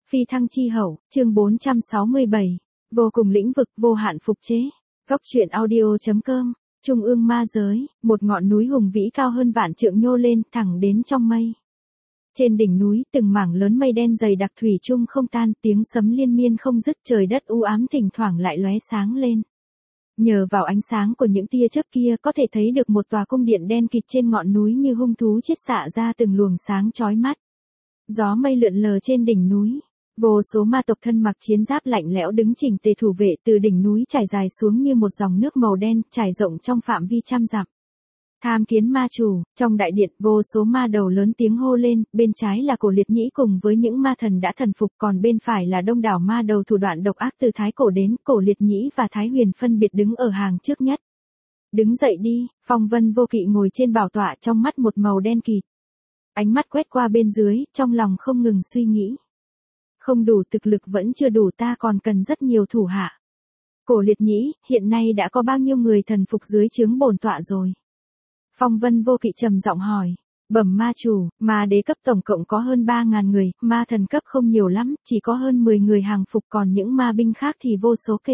Phi thăng chi hậu, chương 467. Vô cùng lĩnh vực, vô hạn phục chế. Góc truyện audio.com. Trung ương ma giới, một ngọn núi hùng vĩ cao hơn vạn trượng nhô lên, thẳng đến trong mây. Trên đỉnh núi, từng mảng lớn mây đen dày đặc thủy chung không tan, tiếng sấm liên miên không dứt, trời đất u ám thỉnh thoảng lại lóe sáng lên. Nhờ vào ánh sáng của những tia chớp kia có thể thấy được một tòa cung điện đen kịt trên ngọn núi như hung thú chiết xạ ra từng luồng sáng chói mắt. Gió mây lượn lờ trên đỉnh núi. Vô số ma tộc thân mặc chiến giáp lạnh lẽo đứng chỉnh tề thủ vệ từ đỉnh núi trải dài xuống như một dòng nước màu đen trải rộng trong phạm vi trăm dặm. Tham kiến ma chủ, trong đại điện vô số ma đầu lớn tiếng hô lên, bên trái là Cổ Liệt Nhĩ cùng với những ma thần đã thần phục, còn bên phải là đông đảo ma đầu thủ đoạn độc ác từ Thái Cổ đến. Cổ Liệt Nhĩ và Thái Huyền phân biệt đứng ở hàng trước nhất. Đứng dậy đi, Phong Vân Vô Kỵ ngồi trên bảo tọa, trong mắt một màu đen kịt. Ánh mắt quét qua bên dưới, trong lòng không ngừng suy nghĩ. Không đủ, thực lực vẫn chưa đủ, ta còn cần rất nhiều thủ hạ. Cổ Liệt Nhĩ, hiện nay đã có bao nhiêu người thần phục dưới trướng bổn tọa rồi? Phong Vân Vô Kỵ trầm giọng hỏi. Bẩm ma chủ, ma đế cấp tổng cộng có hơn 3.000 người, ma thần cấp không nhiều lắm, chỉ có hơn 10 người hàng phục, còn những ma binh khác thì vô số kể.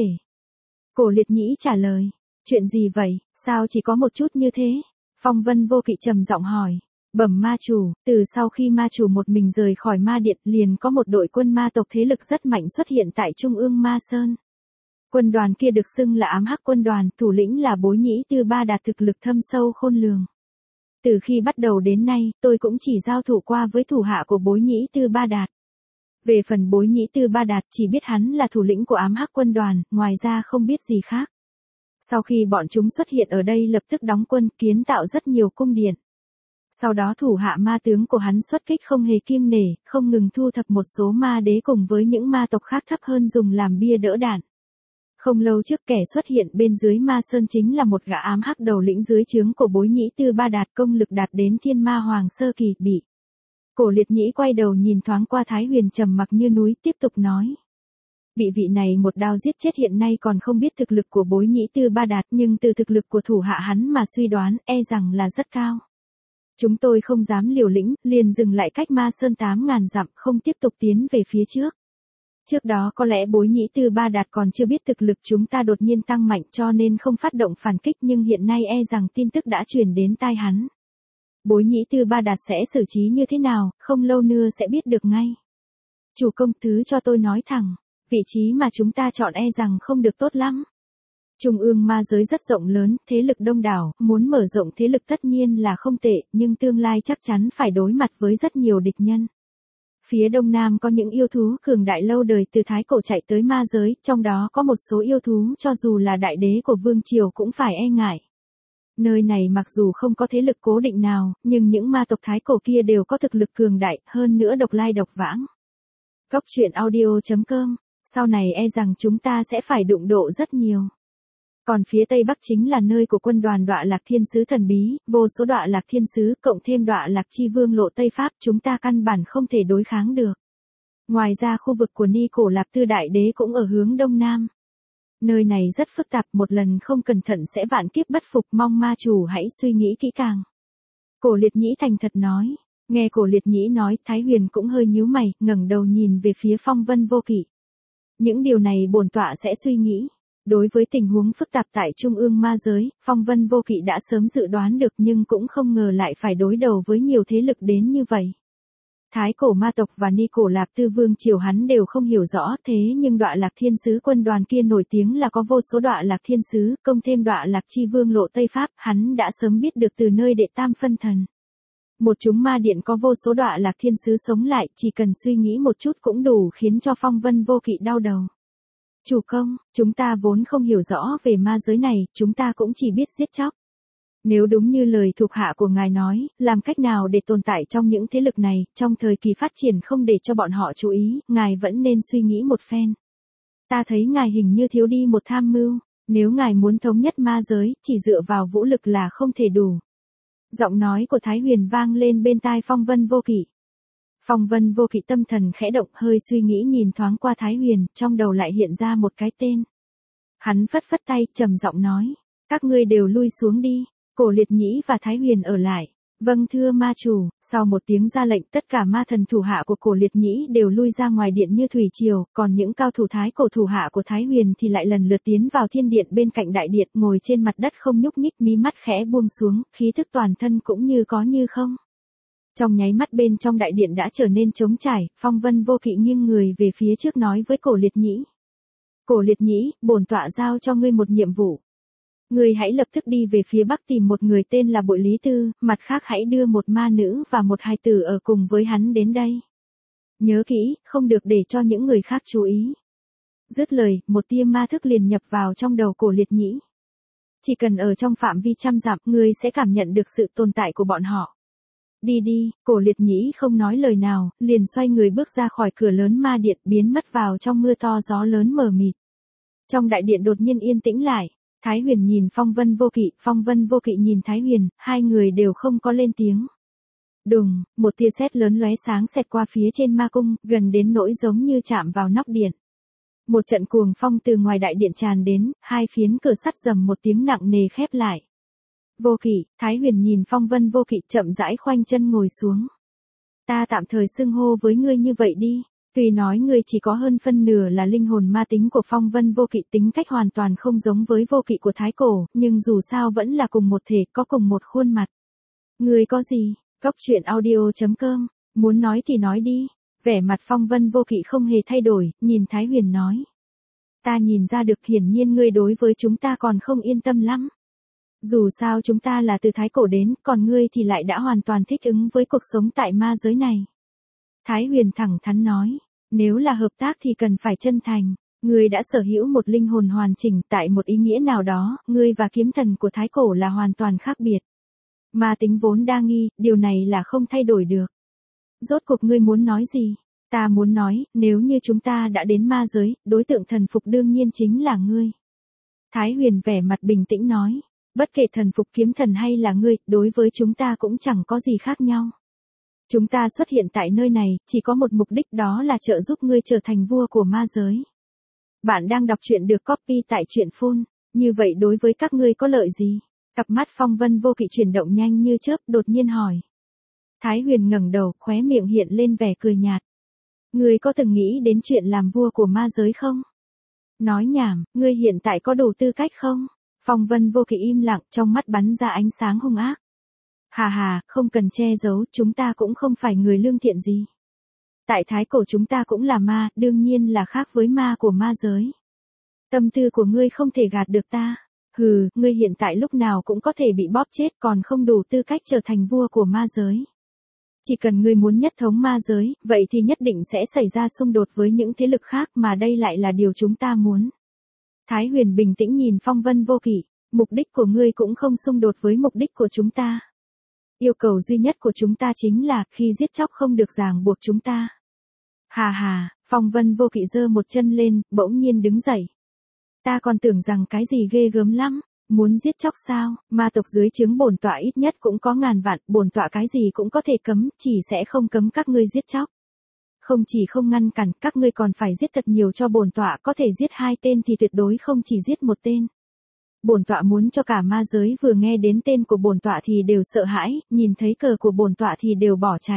Cổ Liệt Nhĩ trả lời. Chuyện gì vậy, sao chỉ có một chút như thế? Phong Vân Vô Kỵ trầm giọng hỏi. Bẩm ma chủ, từ sau khi ma chủ một mình rời khỏi ma điện liền có một đội quân ma tộc thế lực rất mạnh xuất hiện tại Trung ương Ma Sơn. Quân đoàn kia được xưng là Ám Hắc quân đoàn, thủ lĩnh là Bối Nhĩ Tư Ba Đạt, thực lực thâm sâu khôn lường. Từ khi bắt đầu đến nay, tôi cũng chỉ giao thủ qua với thủ hạ của Bối Nhĩ Tư Ba Đạt. Về phần Bối Nhĩ Tư Ba Đạt chỉ biết hắn là thủ lĩnh của Ám Hắc quân đoàn, ngoài ra không biết gì khác. Sau khi bọn chúng xuất hiện ở đây lập tức đóng quân, kiến tạo rất nhiều cung điện. Sau đó thủ hạ ma tướng của hắn xuất kích không hề kiêng nể, không ngừng thu thập một số ma đế cùng với những ma tộc khác thấp hơn dùng làm bia đỡ đạn. Không lâu trước kẻ xuất hiện bên dưới ma sơn chính là một gã ám hắc đầu lĩnh dưới trướng của Bối Nhĩ Tư Ba Đạt, công lực đạt đến thiên ma hoàng sơ kỳ. Bị Cổ Liệt Nhĩ quay đầu nhìn thoáng qua Thái Huyền trầm mặc như núi, tiếp tục nói. Bị vị này một đao giết chết, hiện nay còn không biết thực lực của Bối Nhĩ Tư Ba Đạt, nhưng từ thực lực của thủ hạ hắn mà suy đoán e rằng là rất cao. Chúng tôi không dám liều lĩnh, liền dừng lại cách ma sơn 8.000 dặm, không tiếp tục tiến về phía trước. Trước đó có lẽ Bối Nhĩ Tư Ba Đạt còn chưa biết thực lực chúng ta đột nhiên tăng mạnh cho nên không phát động phản kích, nhưng hiện nay e rằng tin tức đã truyền đến tai hắn. Bối Nhĩ Tư Ba Đạt sẽ xử trí như thế nào, không lâu nữa sẽ biết được ngay. Chủ công, thứ cho tôi nói thẳng, vị trí mà chúng ta chọn e rằng không được tốt lắm. Trung ương ma giới rất rộng lớn, thế lực đông đảo, muốn mở rộng thế lực tất nhiên là không tệ, nhưng tương lai chắc chắn phải đối mặt với rất nhiều địch nhân. Phía đông nam có những yêu thú cường đại lâu đời từ Thái Cổ chạy tới ma giới, trong đó có một số yêu thú cho dù là đại đế của vương triều cũng phải e ngại. Nơi này mặc dù không có thế lực cố định nào, nhưng những ma tộc Thái Cổ kia đều có thực lực cường đại, hơn nữa độc lai độc vãng. Góc truyện audio.com, sau này e rằng chúng ta sẽ phải đụng độ rất nhiều. Còn phía tây bắc chính là nơi của quân đoàn Đọa Lạc Thiên Sứ thần bí, vô số Đọa Lạc Thiên Sứ cộng thêm Đọa Lạc Chi Vương lộ Tây Pháp, chúng ta căn bản không thể đối kháng được. Ngoài ra khu vực của Ni Cổ Lạp Tư Đại Đế cũng ở hướng đông nam. Nơi này rất phức tạp, một lần không cẩn thận sẽ vạn kiếp bất phục, mong ma chủ hãy suy nghĩ kỹ càng. Cổ Liệt Nhĩ thành thật nói. Nghe Cổ Liệt Nhĩ nói, Thái Huyền cũng hơi nhíu mày, ngẩng đầu nhìn về phía Phong Vân Vô Kỵ. Những điều này bổn tọa sẽ suy nghĩ. Đối với tình huống phức tạp tại Trung ương ma giới, Phong Vân Vô Kỵ đã sớm dự đoán được nhưng cũng không ngờ lại phải đối đầu với nhiều thế lực đến như vậy. Thái Cổ ma tộc và Ni Cổ Lạp Tư Vương triều hắn đều không hiểu rõ, thế nhưng Đọa Lạc Thiên Sứ quân đoàn kia nổi tiếng là có vô số Đọa Lạc Thiên Sứ, công thêm Đọa Lạc Chi Vương lộ Tây Pháp, hắn đã sớm biết được từ nơi đệ tam phân thần. Một chúng ma điện có vô số Đọa Lạc Thiên Sứ sống lại, chỉ cần suy nghĩ một chút cũng đủ khiến cho Phong Vân Vô Kỵ đau đầu. Chủ công, chúng ta vốn không hiểu rõ về ma giới này, chúng ta cũng chỉ biết giết chóc. Nếu đúng như lời thuộc hạ của ngài nói, làm cách nào để tồn tại trong những thế lực này, trong thời kỳ phát triển không để cho bọn họ chú ý, ngài vẫn nên suy nghĩ một phen. Ta thấy ngài hình như thiếu đi một tham mưu, nếu ngài muốn thống nhất ma giới, chỉ dựa vào vũ lực là không thể đủ. Giọng nói của Thái Huyền vang lên bên tai Phong Vân Vô Kỵ. Phong Vân Vô Kỵ tâm thần khẽ động, hơi suy nghĩ nhìn thoáng qua Thái Huyền, trong đầu lại hiện ra một cái tên. Hắn phất phất tay, trầm giọng nói, các ngươi đều lui xuống đi, Cổ Liệt Nhĩ và Thái Huyền ở lại. Vâng thưa ma chủ, sau một tiếng ra lệnh tất cả ma thần thủ hạ của Cổ Liệt Nhĩ đều lui ra ngoài điện như thủy triều, còn những cao thủ thái cổ thủ hạ của Thái Huyền thì lại lần lượt tiến vào thiên điện bên cạnh đại điện, ngồi trên mặt đất không nhúc nhích, mí mắt khẽ buông xuống, khí thức toàn thân cũng như có như không. Trong nháy mắt bên trong đại điện đã trở nên trống trải, Phong Vân Vô Kỵ nghiêng người về phía trước nói với Cổ Liệt Nhĩ. Cổ Liệt Nhĩ, bổn tọa giao cho ngươi một nhiệm vụ. Ngươi hãy lập tức đi về phía bắc tìm một người tên là Bội Lý Tư, mặt khác hãy đưa một ma nữ và một hài tử ở cùng với hắn đến đây. Nhớ kỹ, không được để cho những người khác chú ý. Dứt lời, một tia ma thức liền nhập vào trong đầu Cổ Liệt Nhĩ. Chỉ cần ở trong phạm vi 100 dặm, ngươi sẽ cảm nhận được sự tồn tại của bọn họ. Đi đi, Cổ Liệt Nhĩ không nói lời nào, liền xoay người bước ra khỏi cửa lớn ma điện, biến mất vào trong mưa to gió lớn mờ mịt. Trong đại điện đột nhiên yên tĩnh lại. Thái Huyền nhìn Phong Vân Vô Kỵ nhìn Thái Huyền, hai người đều không có lên tiếng. Đùng, một tia sét lớn lóe sáng xẹt qua phía trên ma cung, gần đến nỗi giống như chạm vào nóc điện. Một trận cuồng phong từ ngoài đại điện tràn đến, hai phiến cửa sắt rầm một tiếng nặng nề khép lại. Vô Kỵ, Thái Huyền nhìn Phong Vân Vô Kỵ chậm rãi khoanh chân ngồi xuống. Ta tạm thời xưng hô với ngươi như vậy đi. Tuy nói ngươi chỉ có hơn phân nửa là linh hồn ma tính của Phong Vân Vô Kỵ, tính cách hoàn toàn không giống với Vô Kỵ của Thái Cổ, nhưng dù sao vẫn là cùng một thể, có cùng một khuôn mặt. Ngươi có gì? Cốc.audio.com, muốn nói thì nói đi. Vẻ mặt Phong Vân Vô Kỵ không hề thay đổi, nhìn Thái Huyền nói. Ta nhìn ra được hiển nhiên ngươi đối với chúng ta còn không yên tâm lắm. Dù sao chúng ta là từ Thái Cổ đến, còn ngươi thì lại đã hoàn toàn thích ứng với cuộc sống tại ma giới này. Thái Huyền thẳng thắn nói, nếu là hợp tác thì cần phải chân thành, ngươi đã sở hữu một linh hồn hoàn chỉnh, tại một ý nghĩa nào đó, ngươi và kiếm thần của Thái Cổ là hoàn toàn khác biệt. Ma tính vốn đa nghi, điều này là không thay đổi được. Rốt cuộc ngươi muốn nói gì? Ta muốn nói, nếu như chúng ta đã đến ma giới, đối tượng thần phục đương nhiên chính là ngươi. Thái Huyền vẻ mặt bình tĩnh nói, bất kể thần phục kiếm thần hay là ngươi, đối với chúng ta cũng chẳng có gì khác nhau. Chúng ta xuất hiện tại nơi này, chỉ có một mục đích, đó là trợ giúp ngươi trở thành vua của ma giới. Bạn đang đọc truyện được copy tại truyện phun, như vậy đối với các ngươi có lợi gì? Cặp mắt Phong Vân Vô Kỵ chuyển động nhanh như chớp, đột nhiên hỏi. Thái Huyền ngẩng đầu, khóe miệng hiện lên vẻ cười nhạt. Ngươi có từng nghĩ đến chuyện làm vua của ma giới không? Nói nhảm, ngươi hiện tại có đủ tư cách không? Phong Vân Vô Kỵ im lặng, trong mắt bắn ra ánh sáng hung ác. Hà hà, không cần che giấu, chúng ta cũng không phải người lương thiện gì. Tại Thái Cổ chúng ta cũng là ma, đương nhiên là khác với ma của ma giới. Tâm tư của ngươi không thể gạt được ta. Hừ, ngươi hiện tại lúc nào cũng có thể bị bóp chết, còn không đủ tư cách trở thành vua của ma giới. Chỉ cần ngươi muốn nhất thống ma giới, vậy thì nhất định sẽ xảy ra xung đột với những thế lực khác, mà đây lại là điều chúng ta muốn. Thái Huyền bình tĩnh nhìn Phong Vân Vô Kỵ, mục đích của ngươi cũng không xung đột với mục đích của chúng ta. Yêu cầu duy nhất của chúng ta chính là, khi giết chóc không được ràng buộc chúng ta. Hà hà, Phong Vân Vô Kỵ giơ một chân lên, bỗng nhiên đứng dậy. Ta còn tưởng rằng cái gì ghê gớm lắm, muốn giết chóc sao, ma tộc dưới trướng bổn tọa ít nhất cũng có ngàn vạn, bổn tọa cái gì cũng có thể cấm, chỉ sẽ không cấm các ngươi giết chóc. Không chỉ không ngăn cản, các ngươi còn phải giết thật nhiều cho bổn tọa, có thể giết 2 tên thì tuyệt đối không chỉ giết 1 tên. Bổn tọa muốn cho cả ma giới vừa nghe đến tên của bổn tọa thì đều sợ hãi, nhìn thấy cờ của bổn tọa thì đều bỏ chạy.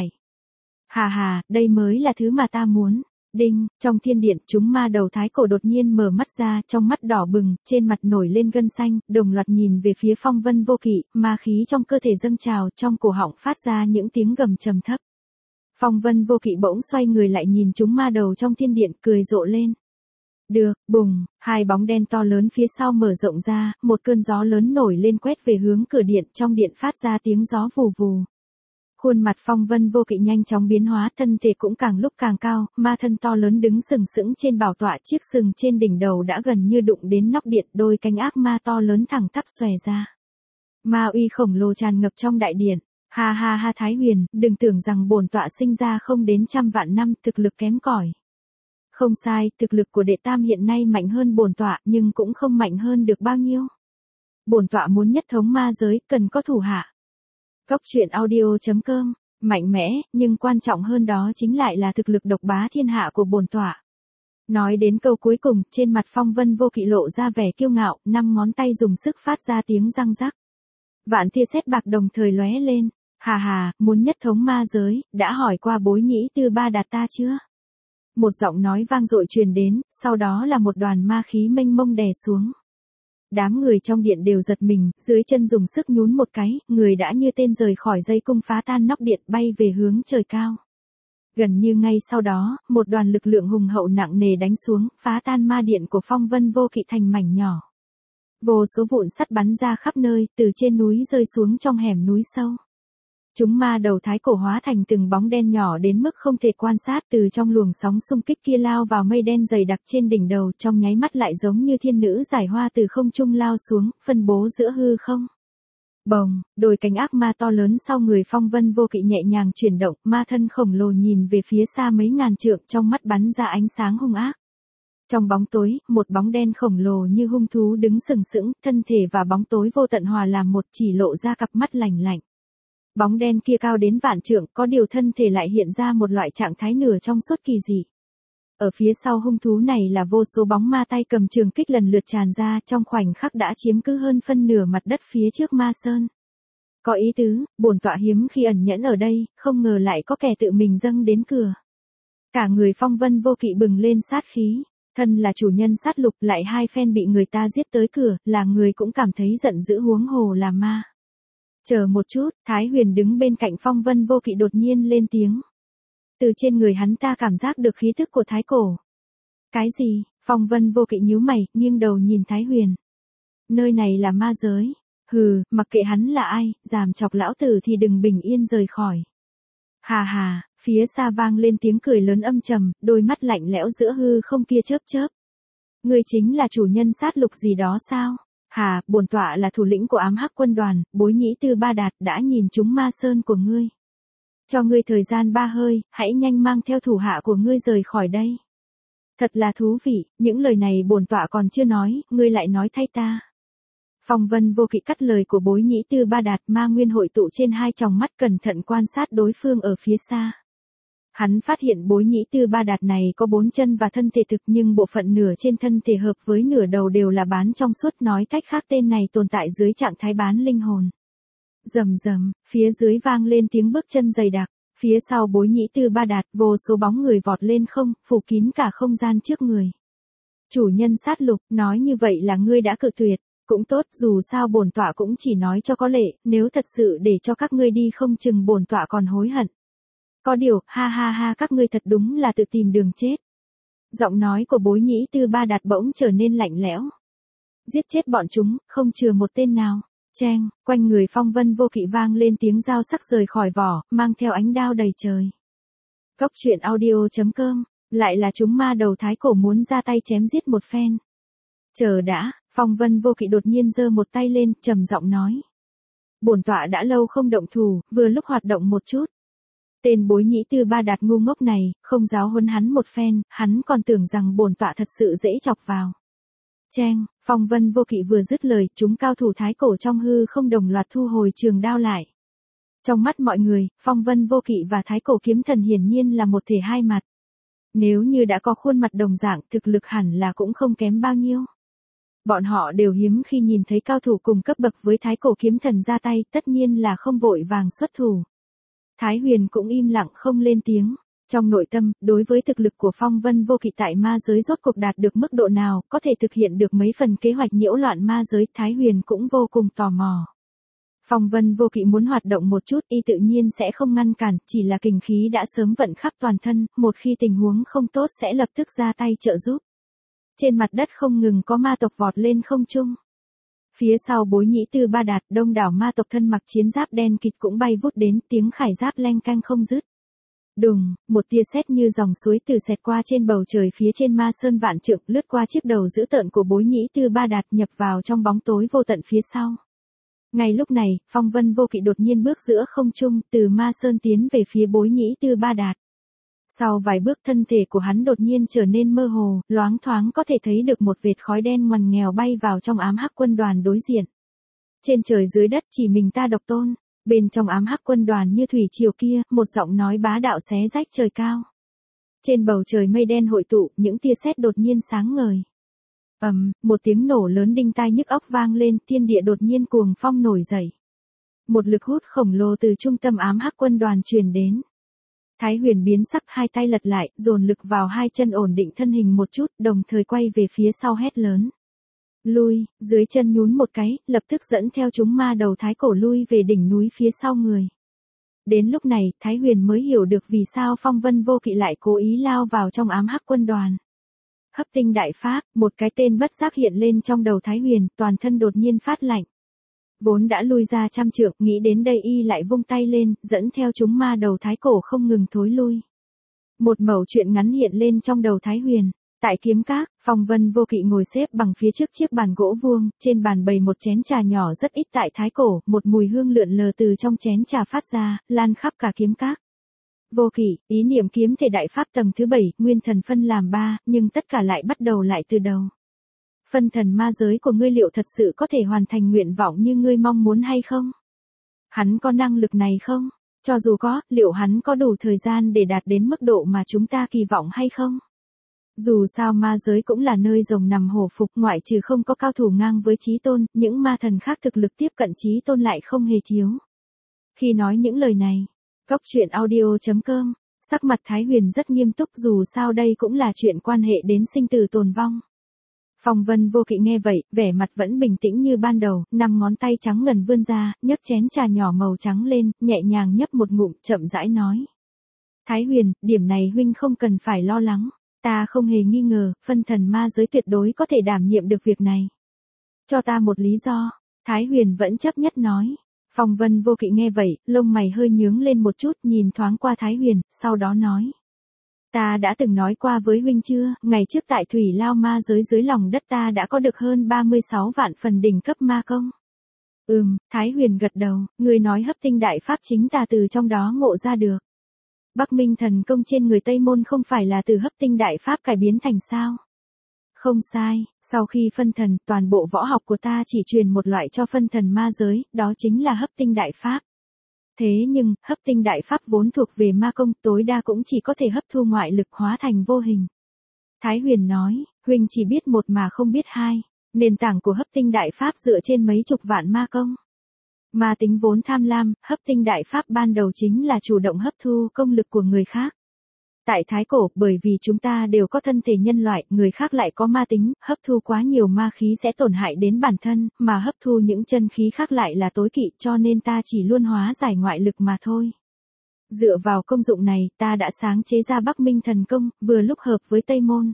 Hà hà, đây mới là thứ mà ta muốn. Đinh, trong thiên điện, chúng ma đầu Thái Cổ đột nhiên mở mắt ra, trong mắt đỏ bừng, trên mặt nổi lên gân xanh, đồng loạt nhìn về phía Phong Vân Vô Kỵ, ma khí trong cơ thể dâng trào, trong cổ họng phát ra những tiếng gầm trầm thấp. Phong Vân Vô Kỵ bỗng xoay người lại nhìn chúng ma đầu trong thiên điện, cười rộ lên. Được, bùng, 2 bóng đen to lớn phía sau mở rộng ra, một cơn gió lớn nổi lên quét về hướng cửa điện, trong điện phát ra tiếng gió vù vù. Khuôn mặt Phong Vân Vô Kỵ nhanh chóng biến hóa, thân thể cũng càng lúc càng cao, ma thân to lớn đứng sừng sững trên bảo tọa, chiếc sừng trên đỉnh đầu đã gần như đụng đến nóc điện, đôi cánh ác ma to lớn thẳng tắp xòe ra. Ma uy khổng lồ tràn ngập trong đại điện. Ha ha ha, Thái Huyền, đừng tưởng rằng bổn tọa sinh ra không đến 100 vạn năm, thực lực kém cỏi. Không sai, thực lực của đệ tam hiện nay mạnh hơn bổn tọa, nhưng cũng không mạnh hơn được bao nhiêu. Bổn tọa muốn nhất thống ma giới, cần có thủ hạ. Cốc.audio.com, mạnh mẽ, nhưng quan trọng hơn đó chính lại là thực lực độc bá thiên hạ của bổn tọa. Nói đến câu cuối cùng, trên mặt Phong Vân Vô Kỵ lộ ra vẻ kiêu ngạo, 5 ngón tay dùng sức phát ra tiếng răng rắc. Vạn tia sét bạc đồng thời lóe lên, Hà hà, muốn nhất thống ma giới, đã hỏi qua Bối Nhĩ Tư Ba Đạt ta chưa? Một giọng nói vang dội truyền đến, sau đó là một đoàn ma khí mênh mông đè xuống. Đám người trong điện đều giật mình, dưới chân dùng sức nhún một cái, người đã như tên rời khỏi dây cung phá tan nóc điện bay về hướng trời cao. Gần như ngay sau đó, một đoàn lực lượng hùng hậu nặng nề đánh xuống, phá tan ma điện của Phong Vân Vô Kỵ thành mảnh nhỏ. Vô số vụn sắt bắn ra khắp nơi, từ trên núi rơi xuống trong hẻm núi sâu. Chúng ma đầu thái cổ hóa thành từng bóng đen nhỏ đến mức không thể quan sát, từ trong luồng sóng xung kích kia lao vào mây đen dày đặc trên đỉnh đầu, trong nháy mắt lại giống như thiên nữ giải hoa từ không trung lao xuống, phân bố giữa hư không. Bồng, đôi cánh ác ma to lớn sau người Phong Vân Vô Kỵ nhẹ nhàng chuyển động, ma thân khổng lồ nhìn về phía xa mấy ngàn trượng, trong mắt bắn ra ánh sáng hung ác. Trong bóng tối, một bóng đen khổng lồ như hung thú đứng sừng sững, thân thể và bóng tối vô tận hòa làm một, chỉ lộ ra cặp mắt lạnh lạnh. Bóng đen kia cao đến vạn trượng, có điều thân thể lại hiện ra một loại trạng thái nửa trong suốt kỳ dị. Ở phía sau hung thú này là vô số bóng ma tay cầm trường kích lần lượt tràn ra, trong khoảnh khắc đã chiếm cứ hơn phân nửa mặt đất phía trước ma sơn. Có ý tứ, bổn tọa hiếm khi ẩn nhẫn ở đây, không ngờ lại có kẻ tự mình dâng đến cửa. Cả người Phong Vân Vô Kỵ bừng lên sát khí, thân là chủ nhân sát lục, lại hai phen bị người ta giết tới cửa, là người cũng cảm thấy giận dữ, huống hồ là ma. Chờ một chút, Thái Huyền đứng bên cạnh Phong Vân Vô Kỵ đột nhiên lên tiếng. Từ trên người hắn ta cảm giác được khí thức của thái cổ. Cái gì? Phong Vân Vô Kỵ nhíu mày, nghiêng đầu nhìn Thái Huyền. Nơi này là ma giới. Hừ, mặc kệ hắn là ai, dám chọc lão tử thì đừng bình yên rời khỏi. Hà hà, phía xa vang lên tiếng cười lớn âm trầm, đôi mắt lạnh lẽo giữa hư không kia chớp chớp. Ngươi chính là chủ nhân sát lục gì đó sao? Hà, bổn tọa là thủ lĩnh của ám hắc quân đoàn, Bối Nhĩ Tư Ba Đạt đã nhìn trúng ma sơn của ngươi. Cho ngươi thời gian 3 hơi, hãy nhanh mang theo thủ hạ của ngươi rời khỏi đây. Thật là thú vị, những lời này bổn tọa còn chưa nói, ngươi lại nói thay ta. Phong Vân Vô Kỵ cắt lời của Bối Nhĩ Tư Ba Đạt, ma nguyên hội tụ trên hai tròng mắt, cẩn thận quan sát đối phương ở phía xa. Hắn phát hiện Bối Nhĩ Tư Ba Đạt này có 4 chân và thân thể thực, nhưng bộ phận nửa trên thân thể hợp với nửa đầu đều là bán trong suốt, nói cách khác tên này tồn tại dưới trạng thái bán linh hồn. Rầm rầm, phía dưới vang lên tiếng bước chân dày đặc, phía sau Bối Nhĩ Tư Ba Đạt, vô số bóng người vọt lên không, phủ kín cả không gian trước người. Chủ nhân sát lục, nói như vậy là ngươi đã cự tuyệt, cũng tốt, dù sao bổn tọa cũng chỉ nói cho có lệ, nếu thật sự để cho các ngươi đi không chừng bổn tọa còn hối hận. Có điều, ha ha ha, các ngươi thật đúng là tự tìm đường chết. Giọng nói của Bối Nhĩ Tư Ba Đạt bỗng trở nên lạnh lẽo. Giết chết bọn chúng, không chừa một tên nào. Cheng, quanh người Phong Vân Vô Kỵ vang lên tiếng dao sắc rời khỏi vỏ, mang theo ánh đao đầy trời. Cốc truyện audio.com, lại là chúng ma đầu thái cổ muốn ra tay chém giết một phen. Chờ đã, Phong Vân Vô Kỵ đột nhiên giơ một tay lên, trầm giọng nói. Bổn tọa đã lâu không động thủ, vừa lúc hoạt động một chút. Tên Bối Nhĩ Tư Ba Đạt ngu ngốc này, không giáo huấn hắn một phen, hắn còn tưởng rằng bổn tọa thật sự dễ chọc vào. Cheng, Phong Vân Vô Kỵ vừa dứt lời, chúng cao thủ thái cổ trong hư không đồng loạt thu hồi trường đao lại. Trong mắt mọi người, Phong Vân Vô Kỵ và thái cổ kiếm thần hiển nhiên là một thể hai mặt. Nếu như đã có khuôn mặt đồng dạng, thực lực hẳn là cũng không kém bao nhiêu. Bọn họ đều hiếm khi nhìn thấy cao thủ cùng cấp bậc với thái cổ kiếm thần ra tay, tất nhiên là không vội vàng xuất thủ. Thái Huyền cũng im lặng không lên tiếng. Trong nội tâm, đối với thực lực của Phong Vân Vô Kỵ tại ma giới rốt cuộc đạt được mức độ nào, có thể thực hiện được mấy phần kế hoạch nhiễu loạn ma giới, Thái Huyền cũng vô cùng tò mò. Phong Vân Vô Kỵ muốn hoạt động một chút, y tự nhiên sẽ không ngăn cản, chỉ là kình khí đã sớm vận khắp toàn thân, một khi tình huống không tốt sẽ lập tức ra tay trợ giúp. Trên mặt đất không ngừng có ma tộc vọt lên không trung. Phía sau Bối Nhĩ Tư Ba Đạt, đông đảo ma tộc thân mặc chiến giáp đen kịt cũng bay vút đến, tiếng khải giáp leng canh không dứt. Đùng, một tia sét như dòng suối từ xẹt qua trên bầu trời phía trên ma sơn vạn trượng, lướt qua chiếc đầu dữ tợn của Bối Nhĩ Tư Ba Đạt, nhập vào trong bóng tối vô tận phía sau. Ngay lúc này, Phong Vân Vô Kỵ đột nhiên bước giữa không trung, từ ma sơn tiến về phía Bối Nhĩ Tư Ba Đạt. Sau vài bước thân thể của hắn đột nhiên trở nên mơ hồ, loáng thoáng có thể thấy được một vệt khói đen ngoằn nghèo bay vào trong ám hắc quân đoàn đối diện. Trên trời dưới đất chỉ mình ta độc tôn. Bên trong ám hắc quân đoàn như thủy triều kia, một giọng nói bá đạo xé rách trời cao. Trên bầu trời mây đen hội tụ, những tia sét đột nhiên sáng ngời. Một tiếng nổ lớn đinh tai nhức óc vang lên, thiên địa đột nhiên cuồng phong nổi dậy. Một lực hút khổng lồ từ trung tâm ám hắc quân đoàn truyền đến. Thái Huyền biến sắc, hai tay lật lại, dồn lực vào hai chân ổn định thân hình một chút, đồng thời quay về phía sau hét lớn. Lui, dưới chân nhún một cái, lập tức dẫn theo chúng ma đầu thái cổ lui về đỉnh núi phía sau người. Đến lúc này, Thái Huyền mới hiểu được vì sao Phong Vân Vô Kỵ lại cố ý lao vào trong ám hắc quân đoàn. Hấp tinh đại pháp, một cái tên bất giác hiện lên trong đầu Thái Huyền, toàn thân đột nhiên phát lạnh. Vốn đã lui ra trăm trượng, nghĩ đến đây y lại vung tay lên, dẫn theo chúng ma đầu thái cổ không ngừng thối lui. Một mẩu chuyện ngắn hiện lên trong đầu Thái Huyền. Tại kiếm các, Phong Vân Vô Kỵ ngồi xếp bằng phía trước chiếc bàn gỗ vuông, trên bàn bày một chén trà nhỏ rất ít tại thái cổ, một mùi hương lượn lờ từ trong chén trà phát ra, lan khắp cả kiếm các. Vô Kỵ, ý niệm kiếm thể đại pháp tầng thứ 7, nguyên thần phân làm 3, nhưng tất cả lại bắt đầu lại từ đầu. Phân thần ma giới của ngươi liệu thật sự có thể hoàn thành nguyện vọng như ngươi mong muốn hay không? Hắn có năng lực này không? Cho dù có, liệu hắn có đủ thời gian để đạt đến mức độ mà chúng ta kỳ vọng hay không? Dù sao ma giới cũng là nơi rồng nằm hổ phục, ngoại trừ không có cao thủ ngang với chí tôn, những ma thần khác thực lực tiếp cận chí tôn lại không hề thiếu. Khi nói những lời này, Cốc truyện audio.com, sắc mặt Thái Huyền rất nghiêm túc, dù sao đây cũng là chuyện quan hệ đến sinh tử tồn vong. Phong Vân Vô Kỵ nghe vậy, vẻ mặt vẫn bình tĩnh như ban đầu, 5 ngón tay trắng ngần vươn ra, nhấc chén trà nhỏ màu trắng lên, nhẹ nhàng nhấp một ngụm, chậm rãi nói. Thái Huyền, điểm này huynh không cần phải lo lắng. Ta không hề nghi ngờ, phân thần ma giới tuyệt đối có thể đảm nhiệm được việc này. Cho ta một lý do. Thái Huyền vẫn chấp nhất nói. Phong Vân Vô Kỵ nghe vậy, lông mày hơi nhướng lên một chút, nhìn thoáng qua Thái Huyền, sau đó nói. Ta đã từng nói qua với huynh chưa, ngày trước tại Thủy Lao ma giới dưới lòng đất ta đã có được hơn 36 vạn phần đỉnh cấp ma công. Thái Huyền gật đầu, người nói hấp tinh đại pháp chính ta từ trong đó ngộ ra được. Bắc Minh thần công trên người Tây Môn không phải là từ hấp tinh đại pháp cải biến thành sao? Không sai, sau khi phân thần, toàn bộ võ học của ta chỉ truyền một loại cho phân thần ma giới, đó chính là hấp tinh đại pháp. Thế nhưng, hấp tinh đại pháp vốn thuộc về ma công, tối đa cũng chỉ có thể hấp thu ngoại lực hóa thành vô hình. Thái Huyền nói, huynh chỉ biết một mà không biết hai, nền tảng của hấp tinh đại pháp dựa trên mấy chục vạn ma công. Ma tính vốn tham lam, hấp tinh đại pháp ban đầu chính là chủ động hấp thu công lực của người khác. Tại thái cổ, bởi vì chúng ta đều có thân thể nhân loại, người khác lại có ma tính, hấp thu quá nhiều ma khí sẽ tổn hại đến bản thân, mà hấp thu những chân khí khác lại là tối kỵ, cho nên ta chỉ luôn hóa giải ngoại lực mà thôi. Dựa vào công dụng này, ta đã sáng chế ra Bắc Minh thần công, vừa lúc hợp với Tây Môn.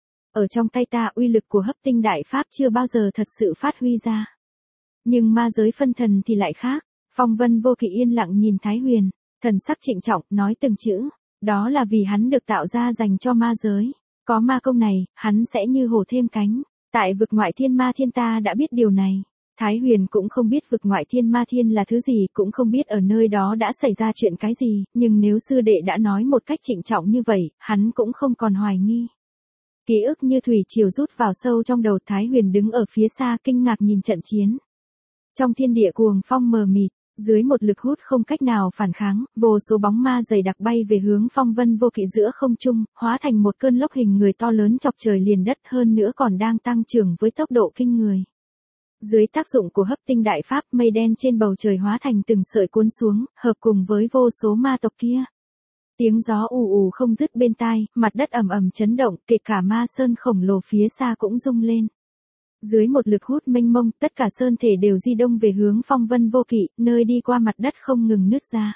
Ở trong tay ta, uy lực của hấp tinh đại pháp chưa bao giờ thật sự phát huy ra. Nhưng ma giới phân thần thì lại khác. Phong Vân Vô Kỵ yên lặng nhìn Thái Huyền, thần sắc trịnh trọng, nói từng chữ. Đó là vì hắn được tạo ra dành cho ma giới. Có ma công này, hắn sẽ như hổ thêm cánh. Tại vực ngoại thiên ma thiên ta đã biết điều này. Thái Huyền cũng không biết vực ngoại thiên ma thiên là thứ gì, cũng không biết ở nơi đó đã xảy ra chuyện cái gì, nhưng nếu sư đệ đã nói một cách trịnh trọng như vậy, hắn cũng không còn hoài nghi. Ký ức như thủy triều rút vào sâu trong đầu, Thái Huyền đứng ở phía xa kinh ngạc nhìn trận chiến. Trong thiên địa cuồng phong mờ mịt, dưới một lực hút không cách nào phản kháng, vô số bóng ma dày đặc bay về hướng Phong Vân Vô Kỵ giữa không trung, hóa thành một cơn lốc hình người to lớn chọc trời liền đất, hơn nữa còn đang tăng trưởng với tốc độ kinh người. Dưới tác dụng của hấp tinh đại pháp, mây đen trên bầu trời hóa thành từng sợi cuốn xuống, hợp cùng với vô số ma tộc kia. Tiếng gió ù ù không dứt bên tai, mặt đất ầm ầm chấn động, kể cả ma sơn khổng lồ phía xa cũng rung lên. Dưới một lực hút mênh mông, tất cả sơn thể đều di đông về hướng Phong Vân Vô Kỵ, nơi đi qua mặt đất không ngừng nứt ra.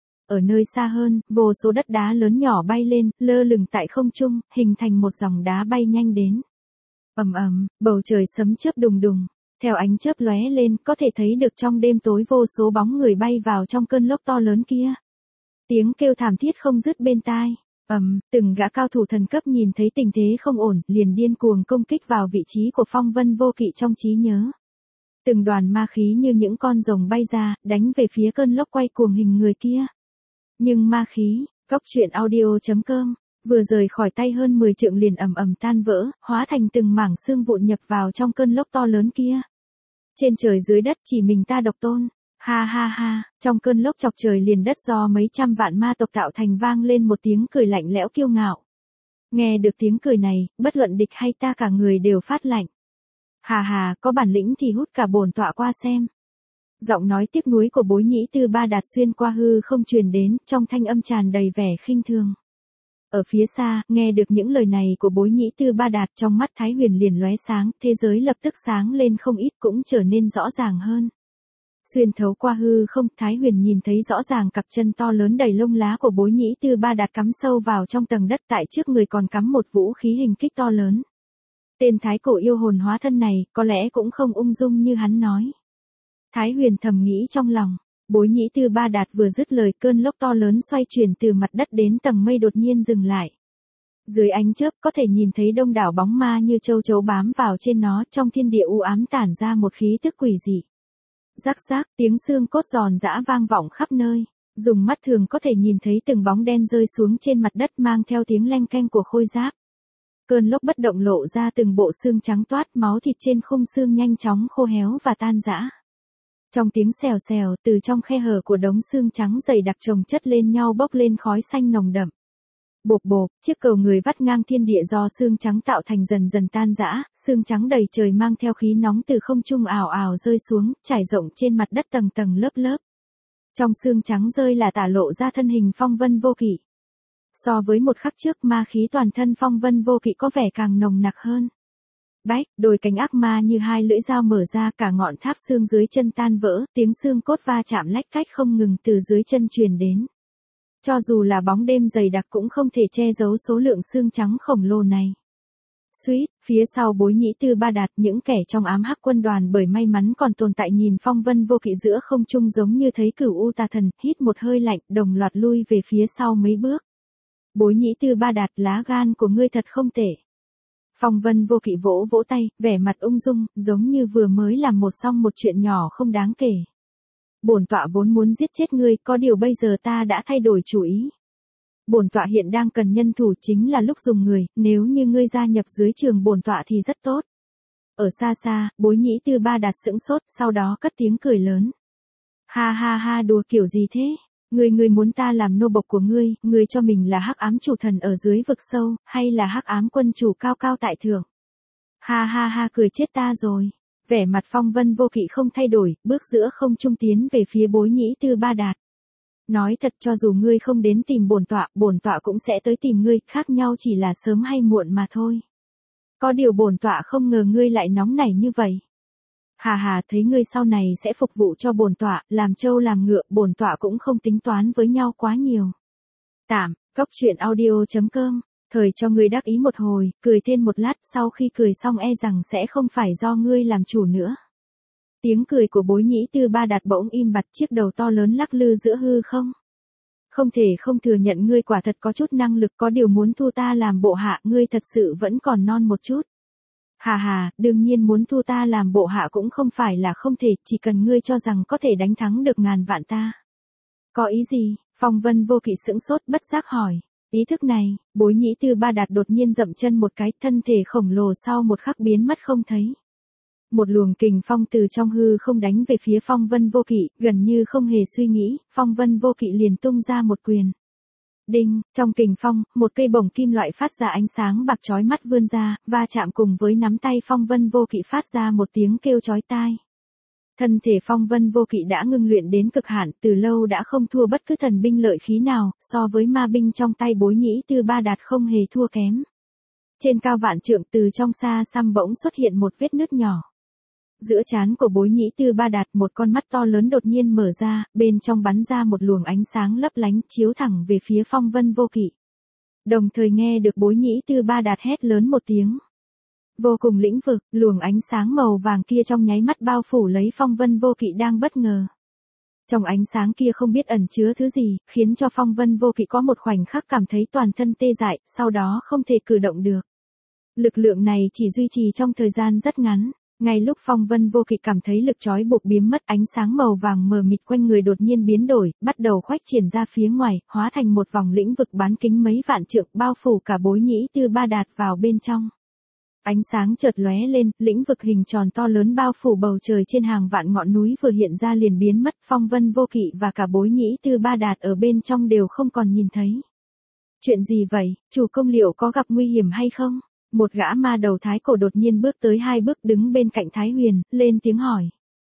Ở nơi xa hơn, vô số đất đá lớn nhỏ bay lên, lơ lửng tại không trung, hình thành một dòng đá bay nhanh đến. Ầm ầm, bầu trời sấm chớp đùng đùng. Theo ánh chớp lóe lên, có thể thấy được trong đêm tối vô số bóng người bay vào trong cơn lốc to lớn kia. Tiếng kêu thảm thiết không dứt bên tai. Từng gã cao thủ thần cấp nhìn thấy tình thế không ổn, liền điên cuồng công kích vào vị trí của Phong Vân Vô Kỵ trong trí nhớ. Từng đoàn ma khí như những con rồng bay ra, đánh về phía cơn lốc quay cuồng hình người kia. Nhưng ma khí, Cốc truyện audio.com, vừa rời khỏi tay hơn 10 trượng liền ầm ầm tan vỡ, hóa thành từng mảng xương vụn nhập vào trong cơn lốc to lớn kia. Trên trời dưới đất chỉ mình ta độc tôn. Ha ha ha, trong cơn lốc chọc trời liền đất do mấy trăm vạn ma tộc tạo thành vang lên một tiếng cười lạnh lẽo kiêu ngạo. Nghe được tiếng cười này, bất luận địch hay ta cả người đều phát lạnh. Hà hà, có bản lĩnh thì hút cả bổn tọa qua xem. Giọng nói tiếc nuối của Bối Nhĩ Tư Ba Đạt xuyên qua hư không truyền đến, trong thanh âm tràn đầy vẻ khinh thường. Ở phía xa, nghe được những lời này của Bối Nhĩ Tư Ba Đạt, trong mắt Thái Huyền liền lóe sáng, thế giới lập tức sáng lên không ít, cũng trở nên rõ ràng hơn. Xuyên thấu qua hư không, Thái Huyền nhìn thấy rõ ràng cặp chân to lớn đầy lông lá của Bối Nhĩ Tư Ba Đạt cắm sâu vào trong tầng đất, tại trước người còn cắm một vũ khí hình kích to lớn. Tên thái cổ yêu hồn hóa thân này, có lẽ cũng không ung dung như hắn nói. Thái Huyền thầm nghĩ trong lòng. Bối Nhĩ Tư Ba Đạt vừa dứt lời, cơn lốc to lớn xoay chuyển từ mặt đất đến tầng mây đột nhiên dừng lại. Dưới ánh chớp có thể nhìn thấy đông đảo bóng ma như châu chấu bám vào trên nó, trong thiên địa u ám tản ra một khí tức quỷ dị. Rắc rác, tiếng xương cốt giòn giã vang vọng khắp nơi. Dùng mắt thường có thể nhìn thấy từng bóng đen rơi xuống trên mặt đất mang theo tiếng leng keng của khôi giáp. Cơn lốc bất động lộ ra từng bộ xương trắng toát, máu thịt trên khung xương nhanh chóng khô héo và tan rã. Trong tiếng xèo xèo, từ trong khe hở của đống xương trắng dày đặc chồng chất lên nhau bốc lên khói xanh nồng đậm. Bộp bộp, chiếc cầu người vắt ngang thiên địa do xương trắng tạo thành dần dần tan rã, xương trắng đầy trời mang theo khí nóng từ không trung ào ào rơi xuống, trải rộng trên mặt đất tầng tầng lớp lớp. Trong xương trắng rơi là tả lộ ra thân hình Phong Vân Vô Kỵ. So với một khắc trước, ma khí toàn thân Phong Vân Vô Kỵ có vẻ càng nồng nặc hơn. Bách, đôi cánh ác ma như hai lưỡi dao mở ra, cả ngọn tháp xương dưới chân tan vỡ, tiếng xương cốt va chạm lách cách không ngừng từ dưới chân truyền đến. Cho dù là bóng đêm dày đặc cũng không thể che giấu số lượng xương trắng khổng lồ này. Suýt, phía sau Bối Nhĩ Tư Ba Đạt, những kẻ trong ám hắc quân đoàn bởi may mắn còn tồn tại nhìn Phong Vân Vô Kỵ giữa không trung giống như thấy cửu u tà thần, hít một hơi lạnh, đồng loạt lui về phía sau mấy bước. Bối Nhĩ Tư Ba Đạt, lá gan của ngươi thật không tệ. Phong Vân Vô Kỵ vỗ vỗ tay, vẻ mặt ung dung, giống như vừa mới làm xong một chuyện nhỏ không đáng kể. Bổn tọa vốn muốn giết chết ngươi, có điều bây giờ ta đã thay đổi chủ ý. Bổn tọa hiện đang cần nhân thủ, chính là lúc dùng người, nếu như ngươi gia nhập dưới trường bổn tọa thì rất tốt. Ở xa xa, Bối Nhĩ Tư Ba Đạt sững sốt, sau đó cất tiếng cười lớn. Ha ha ha, đùa kiểu gì thế? Ngươi muốn ta làm nô bộc của ngươi cho mình là hắc ám chủ thần ở dưới vực sâu, hay là hắc ám quân chủ cao cao tại thượng? Ha ha ha, cười chết ta rồi. Vẻ mặt Phong Vân Vô Kỵ không thay đổi, bước giữa không trung tiến về phía Bối Nhĩ Tư Ba Đạt. Nói thật, cho dù ngươi không đến tìm bổn tọa cũng sẽ tới tìm ngươi, khác nhau chỉ là sớm hay muộn mà thôi. Có điều bổn tọa không ngờ ngươi lại nóng nảy như vậy. Hà hà, thấy ngươi sau này sẽ phục vụ cho bổn tọa, làm trâu làm ngựa, bổn tọa cũng không tính toán với nhau quá nhiều. Tạm, Cốc Truyện Audio.com, thời cho ngươi đắc ý một hồi, cười thêm một lát, sau khi cười xong e rằng sẽ không phải do ngươi làm chủ nữa. Tiếng cười của Bối Nhĩ Tư Ba Đạt bỗng im bặt, chiếc đầu to lớn lắc lư giữa hư không. Không thể không thừa nhận ngươi quả thật có chút năng lực, có điều muốn thu ta làm bộ hạ, ngươi thật sự vẫn còn non một chút. Hà hà, đương nhiên muốn thu ta làm bộ hạ cũng không phải là không thể, chỉ cần ngươi cho rằng có thể đánh thắng được ngàn vạn ta. Có ý gì? Phong Vân Vô Kỵ sững sốt bất giác hỏi. Ý thức này, Bối Nhĩ Tư Ba Đạt đột nhiên dậm chân một cái, thân thể khổng lồ sau một khắc biến mất không thấy. Một luồng kình phong từ trong hư không đánh về phía Phong Vân Vô Kỵ, gần như không hề suy nghĩ, Phong Vân Vô Kỵ liền tung ra một quyền. Đinh, trong kình phong, một cây bổng kim loại phát ra ánh sáng bạc chói mắt vươn ra, va chạm cùng với nắm tay Phong Vân Vô Kỵ phát ra một tiếng kêu chói tai. Thân thể Phong Vân Vô Kỵ đã ngưng luyện đến cực hạn, từ lâu đã không thua bất cứ thần binh lợi khí nào, so với ma binh trong tay Bối Nhĩ Tư Ba Đạt không hề thua kém. Trên cao vạn trượng, từ trong xa xăm bỗng xuất hiện một vết nứt nhỏ. Giữa trán của Bối Nhĩ Tư Ba Đạt, một con mắt to lớn đột nhiên mở ra, bên trong bắn ra một luồng ánh sáng lấp lánh chiếu thẳng về phía Phong Vân Vô Kỵ. Đồng thời nghe được Bối Nhĩ Tư Ba Đạt hét lớn một tiếng. Vô cùng lĩnh vực, luồng ánh sáng màu vàng kia trong nháy mắt bao phủ lấy Phong Vân Vô Kỵ đang bất ngờ. Trong ánh sáng kia không biết ẩn chứa thứ gì, khiến cho Phong Vân Vô Kỵ có một khoảnh khắc cảm thấy toàn thân tê dại, sau đó không thể cử động được. Lực lượng này chỉ duy trì trong thời gian rất ngắn. Ngay lúc Phong Vân Vô Kỵ cảm thấy lực trói buộc biến mất, ánh sáng màu vàng mờ mịt quanh người đột nhiên biến đổi, bắt đầu khuếch triển ra phía ngoài, hóa thành một vòng lĩnh vực bán kính mấy vạn trượng, bao phủ cả Bối Nhĩ Tư Ba Đạt vào bên trong. Ánh sáng chợt lóe lên, lĩnh vực hình tròn to lớn bao phủ bầu trời trên hàng vạn ngọn núi vừa hiện ra liền biến mất, Phong Vân Vô Kỵ và cả Bối Nhĩ Tư Ba Đạt ở bên trong đều không còn nhìn thấy. Chuyện gì vậy, chủ công liệu có gặp nguy hiểm hay không? Một gã ma đầu thái cổ đột nhiên bước tới hai bước đứng bên cạnh Thái Huyền, lên tiếng hỏi.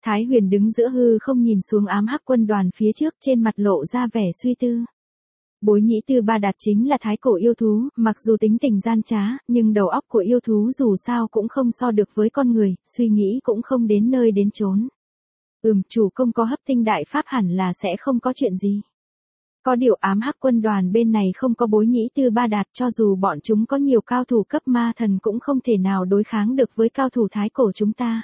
Thái Huyền đứng giữa hư không nhìn xuống ám hắc quân đoàn phía trước, trên mặt lộ ra vẻ suy tư. Bối nhĩ tư ba đạt chính là thái cổ yêu thú, mặc dù tính tình gian trá, nhưng đầu óc của yêu thú dù sao cũng không so được với con người, suy nghĩ cũng không đến nơi đến chốn. Chủ công có hấp tinh đại pháp hẳn là sẽ không có chuyện gì. Có điều ám hắc quân đoàn bên này không có bối nhĩ tư ba đạt, cho dù bọn chúng có nhiều cao thủ cấp ma thần cũng không thể nào đối kháng được với cao thủ thái cổ chúng ta.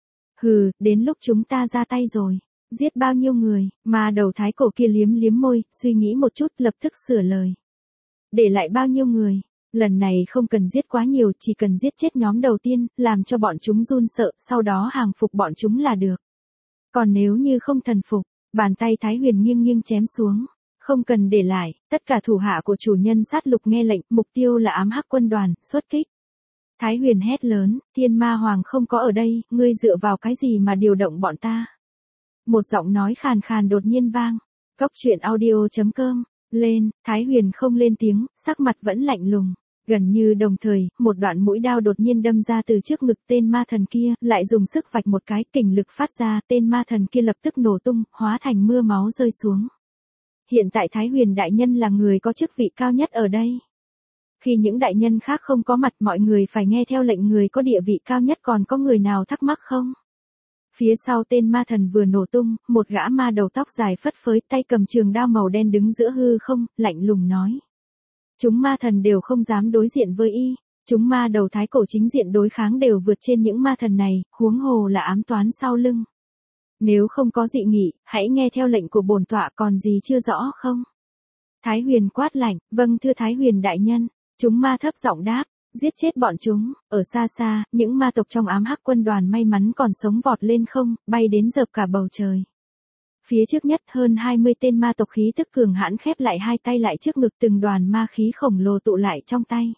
Đến lúc chúng ta ra tay rồi. Giết bao nhiêu người, mà đầu thái cổ kia liếm liếm môi, suy nghĩ một chút lập tức sửa lời. Để lại bao nhiêu người, lần này không cần giết quá nhiều, chỉ cần giết chết nhóm đầu tiên, làm cho bọn chúng run sợ, sau đó hàng phục bọn chúng là được. Còn nếu như không thần phục, bàn tay Thái Huyền nghiêng nghiêng chém xuống. Không cần để lại, tất cả thủ hạ của chủ nhân sát lục nghe lệnh, mục tiêu là ám hắc quân đoàn, xuất kích. Thái Huyền hét lớn, Thiên Ma Hoàng không có ở đây, ngươi dựa vào cái gì mà điều động bọn ta? Một giọng nói khàn khàn đột nhiên vang. Cốc truyện audio.com, lên, Thái Huyền không lên tiếng, sắc mặt vẫn lạnh lùng. Gần như đồng thời, một đoạn mũi đao đột nhiên đâm ra từ trước ngực tên ma thần kia, lại dùng sức vạch một cái, kình lực phát ra, tên ma thần kia lập tức nổ tung, hóa thành mưa máu rơi xuống. Hiện tại Thái Huyền đại nhân là người có chức vị cao nhất ở đây. Khi những đại nhân khác không có mặt, mọi người phải nghe theo lệnh người có địa vị cao nhất, còn có người nào thắc mắc không? Phía sau tên ma thần vừa nổ tung, một gã ma đầu tóc dài phất phới, tay cầm trường đao màu đen đứng giữa hư không, lạnh lùng nói. Chúng ma thần đều không dám đối diện với y, chúng ma đầu thái cổ chính diện đối kháng đều vượt trên những ma thần này, huống hồ là ám toán sau lưng. Nếu không có dị nghị, hãy nghe theo lệnh của bổn tọa, còn gì chưa rõ không? Thái Huyền quát lạnh, vâng thưa Thái Huyền đại nhân, chúng ma thấp giọng đáp. Giết chết bọn chúng, ở xa xa, những ma tộc trong ám hắc quân đoàn may mắn còn sống vọt lên không, bay đến dợp cả bầu trời. Phía trước nhất hơn 20 tên ma tộc khí tức cường hãn khép lại hai tay lại trước ngực, từng đoàn ma khí khổng lồ tụ lại trong tay.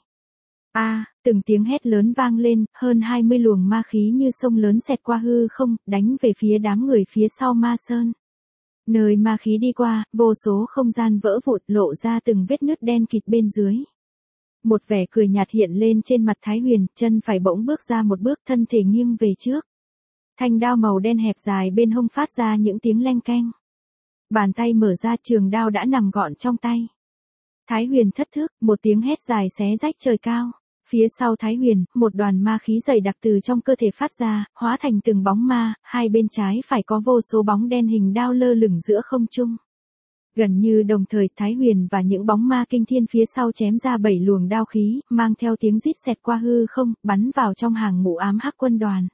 Từng tiếng hét lớn vang lên, hơn 20 luồng ma khí như sông lớn xẹt qua hư không, đánh về phía đám người phía sau ma sơn. Nơi ma khí đi qua, vô số không gian vỡ vụn, lộ ra từng vết nứt đen kịt bên dưới. Một vẻ cười nhạt hiện lên trên mặt Thái Huyền, chân phải bỗng bước ra một bước, thân thể nghiêng về trước. Thanh đao màu đen hẹp dài bên hông phát ra những tiếng leng keng. Bàn tay mở ra, trường đao đã nằm gọn trong tay. Thái Huyền thất thức, một tiếng hét dài xé rách trời cao. Phía sau Thái Huyền, một đoàn ma khí dày đặc từ trong cơ thể phát ra, hóa thành từng bóng ma, hai bên trái phải có vô số bóng đen hình đao lơ lửng giữa không trung. Gần như đồng thời, Thái Huyền và những bóng ma kinh thiên phía sau chém ra 7 luồng đao khí, mang theo tiếng rít xẹt qua hư không, bắn vào trong hàng ngũ ám hắc quân đoàn.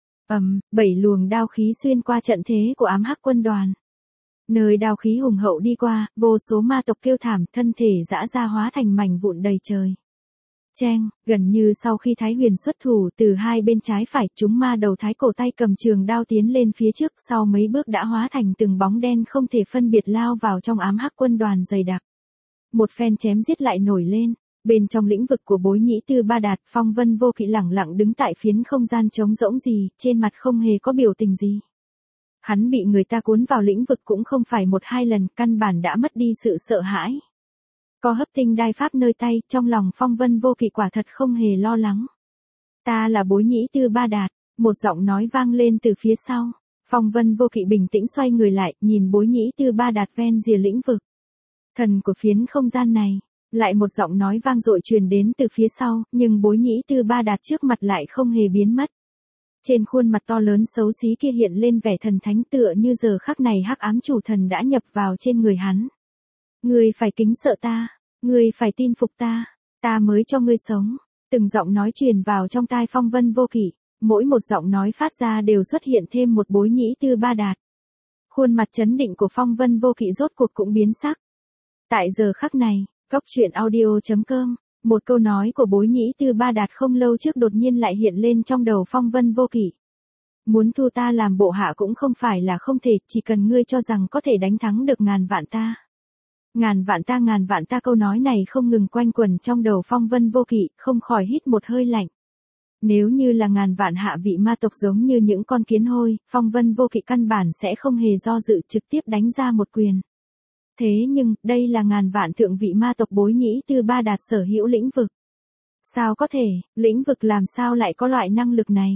7 luồng đao khí xuyên qua trận thế của ám hắc quân đoàn. Nơi đao khí hùng hậu đi qua, vô số ma tộc kêu thảm, thân thể giã ra hóa thành mảnh vụn đầy trời. Cheng, gần như sau khi Thái Huyền xuất thủ, từ hai bên trái phải, chúng ma đầu thái cổ tay cầm trường đao tiến lên phía trước, sau mấy bước đã hóa thành từng bóng đen không thể phân biệt lao vào trong ám hắc quân đoàn dày đặc. Một phen chém giết lại nổi lên, bên trong lĩnh vực của bối nhĩ tư ba đạt, Phong Vân Vô Kỵ lẳng lặng đứng tại phiến không gian trống rỗng gì, trên mặt không hề có biểu tình gì. Hắn bị người ta cuốn vào lĩnh vực cũng không phải một hai lần, căn bản đã mất đi sự sợ hãi. Có hấp tinh đai pháp nơi tay, trong lòng Phong Vân Vô Kỵ quả thật không hề lo lắng. Ta là bối nhĩ tư ba đạt, một giọng nói vang lên từ phía sau. Phong Vân Vô Kỵ bình tĩnh xoay người lại, nhìn bối nhĩ tư ba đạt ven rìa lĩnh vực. Thần của phiến không gian này, lại một giọng nói vang dội truyền đến từ phía sau, nhưng bối nhĩ tư ba đạt trước mặt lại không hề biến mất. Trên khuôn mặt to lớn xấu xí kia hiện lên vẻ thần thánh, tựa như giờ khắc này hắc ám chủ thần đã nhập vào trên người hắn. Ngươi phải kính sợ ta, ngươi phải tin phục ta mới cho ngươi sống. Từng giọng nói truyền vào trong tai Phong Vân Vô Kỵ, mỗi một giọng nói phát ra đều xuất hiện thêm một bối nhĩ tư ba đạt. Khuôn mặt chấn định của Phong Vân Vô Kỵ rốt cuộc cũng biến sắc. Tại giờ khắc này, cốc truyện audio.com, một câu nói của bối nhĩ tư ba đạt không lâu trước đột nhiên lại hiện lên trong đầu Phong Vân Vô Kỵ. Muốn thu ta làm bộ hạ cũng không phải là không thể, chỉ cần ngươi cho rằng có thể đánh thắng được ngàn vạn ta. Ngàn vạn ta, câu nói này không ngừng quanh quẩn trong đầu Phong Vân Vô Kỵ, không khỏi hít một hơi lạnh. Nếu như là ngàn vạn hạ vị ma tộc giống như những con kiến hôi, Phong Vân Vô Kỵ căn bản sẽ không hề do dự, trực tiếp đánh ra một quyền. Thế nhưng, đây là ngàn vạn thượng vị ma tộc bối nhĩ tư ba đạt sở hữu lĩnh vực. Sao có thể, lĩnh vực làm sao lại có loại năng lực này?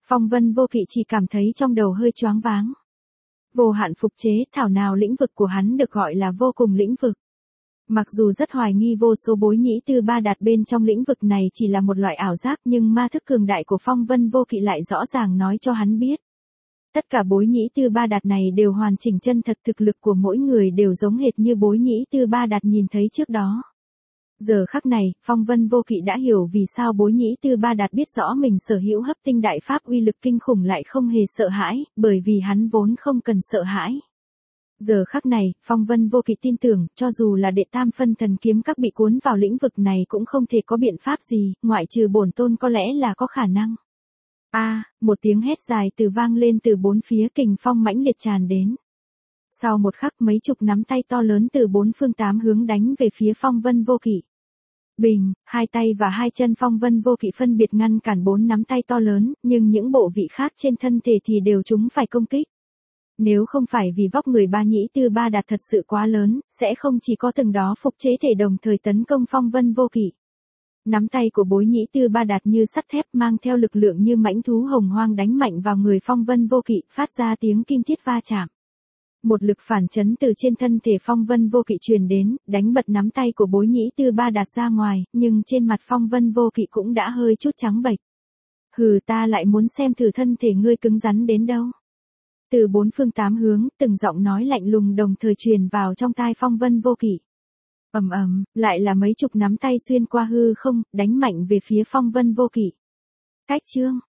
Phong Vân Vô Kỵ chỉ cảm thấy trong đầu hơi choáng váng. Vô hạn phục chế, thảo nào lĩnh vực của hắn được gọi là vô cùng lĩnh vực. Mặc dù rất hoài nghi vô số bối nhĩ tư ba đạt bên trong lĩnh vực này chỉ là một loại ảo giác, nhưng ma thức cường đại của Phong Vân Vô Kỵ lại rõ ràng nói cho hắn biết. Tất cả bối nhĩ tư ba đạt này đều hoàn chỉnh chân thật, thực lực của mỗi người đều giống hệt như bối nhĩ tư ba đạt nhìn thấy trước đó. Giờ khắc này, Phong Vân Vô Kỵ đã hiểu vì sao bối nhĩ tư ba đạt biết rõ mình sở hữu hấp tinh đại pháp uy lực kinh khủng lại không hề sợ hãi, bởi vì hắn vốn không cần sợ hãi. Giờ khắc này, Phong Vân Vô Kỵ tin tưởng, cho dù là đệ tam phân thần kiếm các bị cuốn vào lĩnh vực này cũng không thể có biện pháp gì, ngoại trừ bổn tôn có lẽ là có khả năng. Một tiếng hét dài từ vang lên từ bốn phía, kình phong mãnh liệt tràn đến. Sau một khắc mấy chục nắm tay to lớn từ bốn phương tám hướng đánh về phía Phong Vân Vô Kỵ. Bình, hai tay và hai chân Phong Vân Vô Kỵ phân biệt ngăn cản bốn nắm tay to lớn, nhưng những bộ vị khác trên thân thể thì đều chúng phải công kích. Nếu không phải vì vóc người ba nhĩ tư ba đạt thật sự quá lớn, sẽ không chỉ có từng đó phục chế thể đồng thời tấn công Phong Vân Vô Kỵ. Nắm tay của bối nhĩ tư ba đạt như sắt thép mang theo lực lượng như mãnh thú hồng hoang đánh mạnh vào người Phong Vân Vô Kỵ, phát ra tiếng kim thiết va chạm. Một lực phản chấn từ trên thân thể Phong Vân Vô Kỵ truyền đến, đánh bật nắm tay của bối nhĩ tư ba đạt ra ngoài, nhưng trên mặt Phong Vân Vô Kỵ cũng đã hơi chút trắng bệch. Hừ, ta lại muốn xem thử thân thể ngươi cứng rắn đến đâu. Từ bốn phương tám hướng, từng giọng nói lạnh lùng đồng thời truyền vào trong tai Phong Vân Vô Kỵ. Ầm ầm, lại là mấy chục nắm tay xuyên qua hư không, đánh mạnh về phía Phong Vân Vô Kỵ. Cách chương